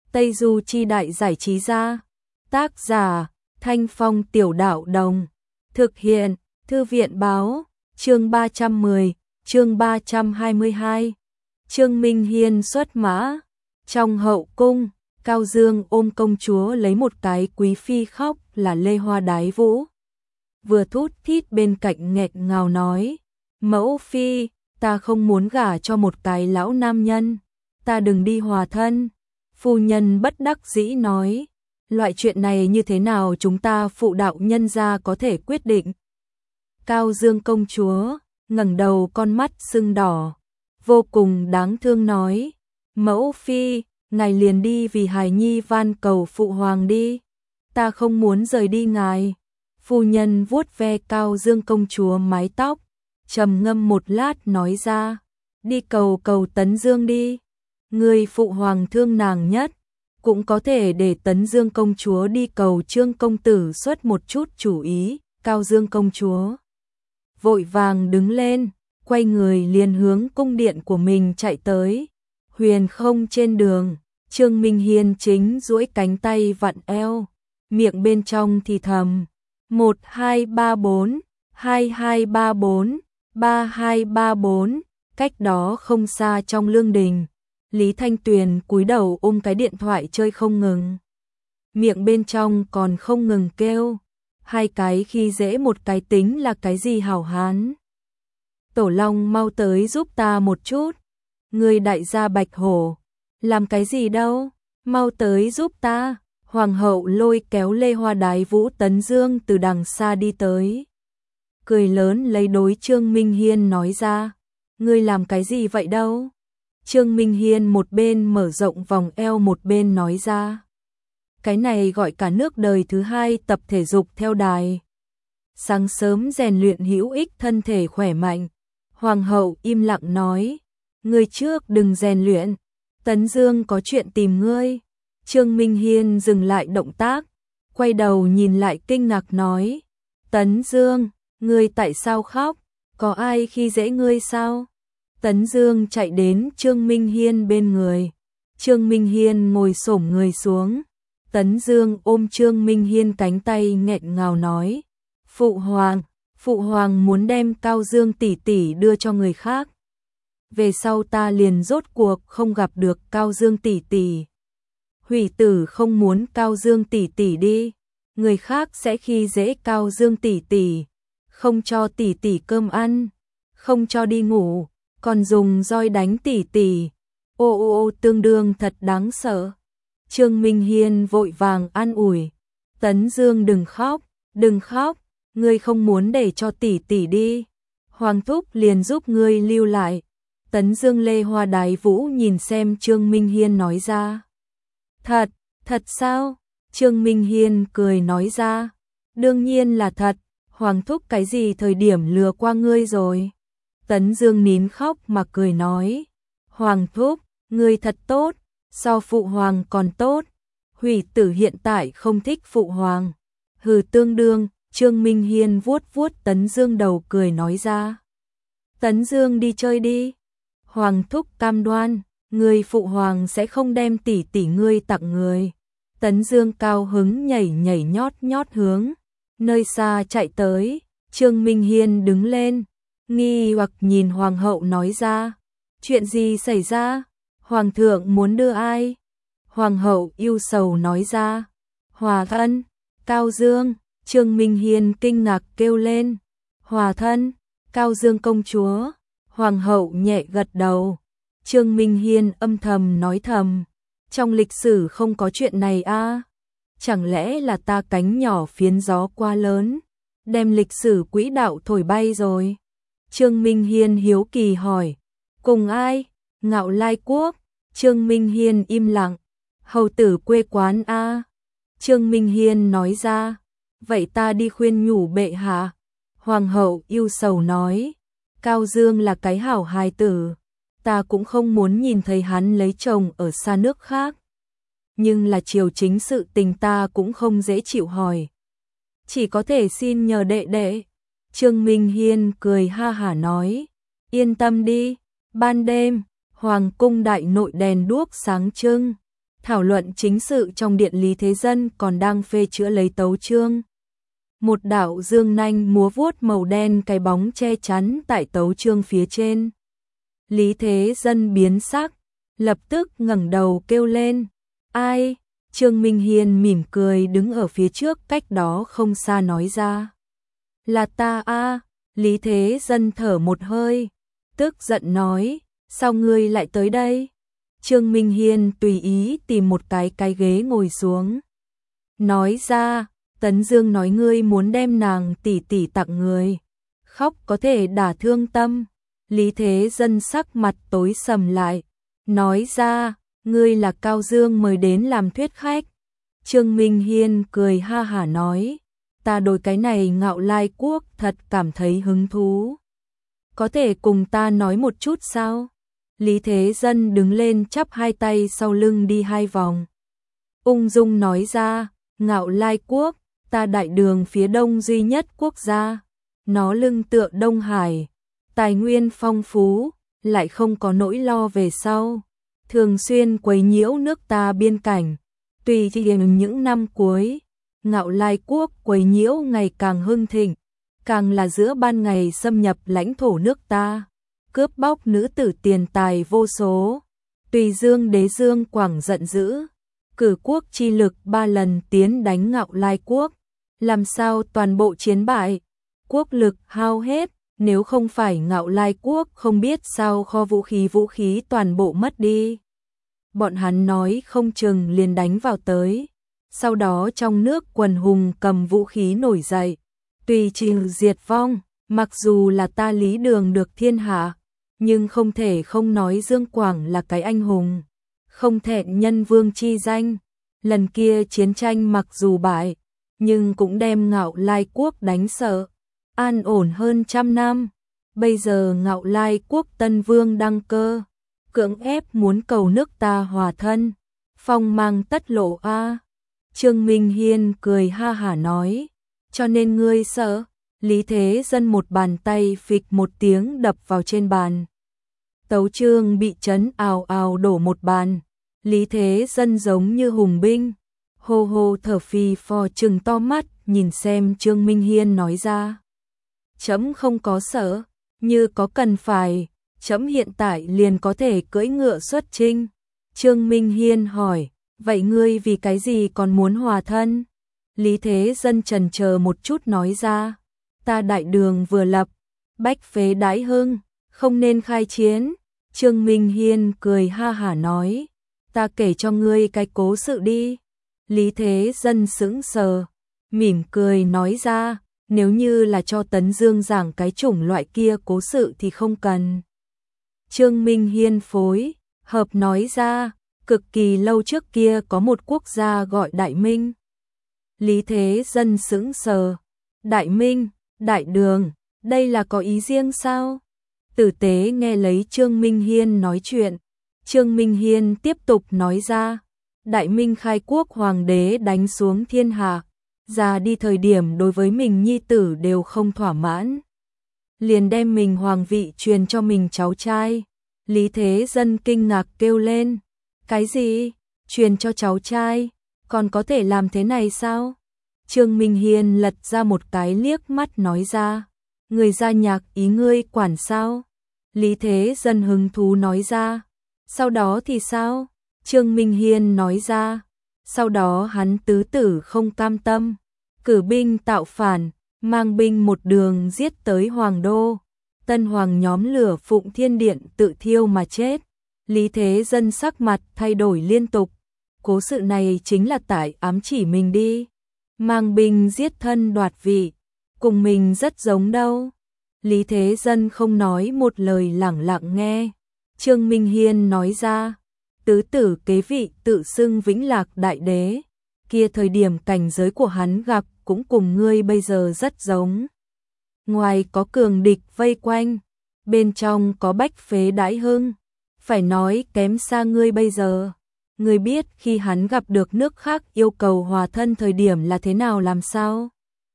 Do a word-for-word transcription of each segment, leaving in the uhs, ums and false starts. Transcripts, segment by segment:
Tây Du Chi Đại Giải Trí Gia. Tác giả Thanh Phong Tiểu Đạo Đồng. Thực hiện Thư viện Báo. Chương ba trăm mười, chương ba trăm hai mươi hai. Trương Minh Hiên xuất mã. Trong hậu cung, Cao Dương ôm công chúa lấy một cái quý phi khóc là Lê Hoa Đái Vũ. Vừa thút thít bên cạnh nghẹt ngào nói, mẫu phi, ta không muốn gả cho một cái lão nam nhân, ta đừng đi hòa thân. Phu nhân bất đắc dĩ nói, loại chuyện này như thế nào chúng ta phụ đạo nhân gia có thể quyết định. Cao Dương công chúa ngẩng đầu, con mắt sưng đỏ, vô cùng đáng thương nói, mẫu phi, ngài liền đi vì hài nhi van cầu phụ hoàng đi, ta không muốn rời đi ngài. Phu nhân vuốt ve Cao Dương công chúa mái tóc, trầm ngâm một lát nói ra, đi cầu cầu Tấn Dương đi, người phụ hoàng thương nàng nhất, cũng có thể để Tấn Dương công chúa đi cầu Trương công tử xuất một chút chủ ý. Cao Dương công chúa vội vàng đứng lên, quay người liền hướng cung điện của mình chạy tới. Huyền không trên đường, Trương Minh Hiên chính duỗi cánh tay vặn eo, miệng bên trong thì thầm, một hai ba bốn, hai hai ba bốn, ba hai ba bốn. Cách đó không xa trong lương đình, Lý Thanh Tuyền cúi đầu ôm cái điện thoại chơi không ngừng, miệng bên trong còn không ngừng kêu, hai cái khi dễ một cái tính là cái gì hảo hán. Tổ Long mau tới giúp ta một chút. Người đại gia Bạch Hổ, làm cái gì đâu, mau tới giúp ta. Hoàng hậu lôi kéo Lê Hoa Đái Vũ Tấn Dương từ đằng xa đi tới, cười lớn lấy đối Trương Minh Hiên nói ra, ngươi làm cái gì vậy đâu. Trương Minh Hiên một bên mở rộng vòng eo một bên nói ra, cái này gọi cả nước đời thứ hai tập thể dục theo đài, sáng sớm rèn luyện hữu ích thân thể khỏe mạnh. Hoàng hậu im lặng nói, ngươi trước đừng rèn luyện, Tấn Dương có chuyện tìm ngươi. Trương Minh Hiên dừng lại động tác, quay đầu nhìn lại kinh ngạc nói, Tấn Dương, ngươi tại sao khóc, có ai khi dễ ngươi sao? Tấn Dương chạy đến Trương Minh Hiên bên người, Trương Minh Hiên ngồi xổm người xuống, Tấn Dương ôm Trương Minh Hiên cánh tay nghẹn ngào nói, Phụ hoàng, Phụ hoàng muốn đem Cao Dương tỷ tỷ đưa cho người khác. Về sau ta liền rốt cuộc không gặp được Cao Dương tỷ tỷ. Hủy tử không muốn Cao Dương tỷ tỷ đi, người khác sẽ khi dễ Cao Dương tỷ tỷ, không cho tỷ tỷ cơm ăn, không cho đi ngủ, còn dùng roi đánh tỷ tỷ. Ô ô ô, tương đương thật đáng sợ. Trương Minh Hiên vội vàng an ủi, Tấn Dương đừng khóc, đừng khóc, ngươi không muốn để cho tỷ tỷ đi, Hoàng thúc liền giúp ngươi lưu lại. Tấn Dương. Lê Hoa Đái Vũ nhìn xem Trương Minh Hiên nói ra, thật, thật sao? Trương Minh Hiên cười nói ra, đương nhiên là thật, Hoàng thúc cái gì thời điểm lừa qua ngươi rồi? Tấn Dương nín khóc mà cười nói, Hoàng thúc, ngươi thật tốt, so phụ hoàng còn tốt, hủy tử hiện tại không thích phụ hoàng. Hừ, tương đương. Trương Minh Hiên vuốt vuốt Tấn Dương đầu cười nói ra, Tấn Dương đi chơi đi, Hoàng thúc cam đoan, người phụ hoàng sẽ không đem tỷ tỷ ngươi tặng người. Tấn Dương cao hứng nhảy nhảy nhót nhót hướng nơi xa chạy tới. Trương Minh Hiên đứng lên, nghi hoặc nhìn Hoàng hậu nói ra, chuyện gì xảy ra? Hoàng thượng muốn đưa ai? Hoàng hậu ưu sầu nói ra, hòa thân, Cao Dương. Trương Minh Hiên kinh ngạc kêu lên, hòa thân, Cao Dương công chúa. Hoàng hậu nhẹ gật đầu. Trương Minh Hiên âm thầm nói thầm, trong lịch sử không có chuyện này a, à? Chẳng lẽ là ta cánh nhỏ phiến gió quá lớn, đem lịch sử quỹ đạo thổi bay rồi? Trương Minh Hiên hiếu kỳ hỏi, cùng ai? Ngạo Lai quốc. Trương Minh Hiên im lặng, hầu tử quê quán a. À? Trương Minh Hiên nói ra, vậy ta đi khuyên nhủ bệ hạ. Hoàng hậu ưu sầu nói, Cao Dương là cái hảo hài tử, ta cũng không muốn nhìn thấy hắn lấy chồng ở xa nước khác, nhưng là triều chính sự tình ta cũng không dễ chịu hỏi, chỉ có thể xin nhờ đệ đệ. Trương Minh Hiên cười ha hả nói, yên tâm đi. Ban đêm, hoàng cung đại nội đèn đuốc sáng trưng, Thảo luận chính sự trong điện, Lý Thế Dân còn đang phê chữa lấy tấu chương. Một đạo dương nanh múa vuốt màu đen cái bóng che chắn tại tấu chương phía trên. Lý Thế Dân biến sắc, lập tức ngẩng đầu kêu lên, ai? Trương Minh Hiên mỉm cười đứng ở phía trước cách đó không xa nói ra. Là ta a. Lý Thế Dân thở một hơi, tức giận nói, sao ngươi lại tới đây? Trương Minh Hiên tùy ý tìm một cái cái ghế ngồi xuống. Nói ra, Tấn Dương nói ngươi muốn đem nàng tỷ tỷ tặng người. Khóc có thể đả thương tâm. Lý Thế Dân sắc mặt tối sầm lại. Nói ra, ngươi là Cao Dương mời đến làm thuyết khách. Trương Minh Hiên cười ha hả nói, ta đối cái này Ngạo Lai Quốc thật cảm thấy hứng thú. Có thể cùng ta nói một chút sao? Lý Thế Dân đứng lên chắp hai tay sau lưng đi hai vòng. Ung dung nói ra, Ngạo Lai Quốc, ta đại đường phía đông duy nhất quốc gia. Nó lưng tựa Đông Hải, tài nguyên phong phú, lại không có nỗi lo về sau. Thường xuyên quấy nhiễu nước ta biên cảnh. Tùy thì những năm cuối, Ngạo Lai Quốc quấy nhiễu ngày càng hưng thịnh, càng là giữa ban ngày xâm nhập lãnh thổ nước ta, cướp bóc nữ tử tiền tài vô số. Tùy Dương Đế Dương Quảng giận dữ, cử quốc chi lực ba lần tiến đánh Ngạo Lai Quốc, làm sao toàn bộ chiến bại, quốc lực hao hết, nếu không phải Ngạo Lai Quốc không biết sao kho vũ khí vũ khí toàn bộ mất đi. Bọn hắn nói không chừng liền đánh vào tới. Sau đó trong nước quần hùng cầm vũ khí nổi dậy, tùy trừ diệt vong. Mặc dù là ta Lý Đường được thiên hạ, nhưng không thể không nói Dương Quảng là cái anh hùng, không thẹn nhân vương chi danh. Lần kia chiến tranh mặc dù bại, nhưng cũng đem Ngạo Lai Quốc đánh sợ, an ổn hơn trăm năm. Bây giờ Ngạo Lai Quốc tân vương đăng cơ, cưỡng ép muốn cầu nước ta hòa thân, phong mang tất lộ a. Trương Minh Hiên cười ha hả nói, cho nên ngươi sợ? Lý Thế Dân một bàn tay phịch một tiếng đập vào trên bàn. Tấu chương bị chấn ào ào đổ một bàn. Lý Thế Dân giống như hùng binh, hô hô thở phì phò trừng to mắt nhìn xem Trương Minh Hiên nói ra. Chấm không có sợ, như có cần phải, chấm hiện tại liền có thể cưỡi ngựa xuất chinh. Trương Minh Hiên hỏi, vậy ngươi vì cái gì còn muốn hòa thân? Lý Thế Dân chần chờ một chút nói ra, ta đại đường vừa lập, bách phế đãi hưng, không nên khai chiến. Trương Minh Hiên cười ha hả nói, ta kể cho ngươi cái cố sự đi. Lý Thế Dân sững sờ, mỉm cười nói ra, nếu như là cho Tấn Dương giảng cái chủng loại kia cố sự thì không cần. Trương Minh Hiên phối hợp nói ra, cực kỳ lâu trước kia có một quốc gia gọi Đại Minh. Lý Thế Dân sững sờ, Đại Minh, Đại Đường, đây là có ý riêng sao? Tử tế nghe lấy Trương Minh Hiên nói chuyện, Trương Minh Hiên tiếp tục nói ra, Đại Minh khai quốc hoàng đế đánh xuống thiên hạ, già đi thời điểm đối với mình nhi tử đều không thỏa mãn, liền đem mình hoàng vị truyền cho mình cháu trai. Lý Thế Dân kinh ngạc kêu lên, cái gì? Truyền cho cháu trai? Còn có thể làm thế này sao? Trương Minh Hiên lật ra một cái liếc mắt nói ra, người gia nhạc ý ngươi quản sao? Lý Thế Dân hứng thú nói ra, sau đó thì sao? Trương Minh Hiên nói ra, sau đó hắn tứ tử không cam tâm, cử binh tạo phản, mang binh một đường giết tới Hoàng Đô. Tân Hoàng nhóm lửa Phụng Thiên Điện tự thiêu mà chết. Lý Thế Dân sắc mặt thay đổi liên tục. Cố sự này chính là tại ám chỉ mình đi. Mang binh giết thân đoạt vị, cùng mình rất giống đâu. Lý Thế Dân không nói một lời, lẳng lặng nghe. Trương Minh Hiên nói ra, tứ tử kế vị tự xưng Vĩnh Lạc Đại Đế. Kia thời điểm cảnh giới của hắn gặp cũng cùng ngươi bây giờ rất giống. Ngoài có cường địch vây quanh, bên trong có bách phế đãi hưng, phải nói kém xa ngươi bây giờ. Ngươi biết khi hắn gặp được nước khác yêu cầu hòa thân thời điểm là thế nào làm sao?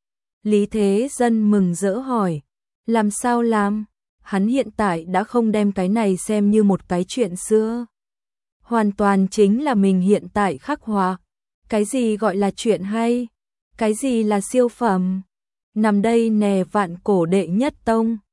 Lý Thế Dân mừng rỡ hỏi, làm sao làm? Hắn hiện tại đã không đem cái này xem như một cái chuyện xưa. hoàn toàn chính là mình hiện tại khắc họa. Cái gì gọi là chuyện hay? Cái gì là siêu phẩm? Nằm đây nè vạn cổ đệ nhất tông.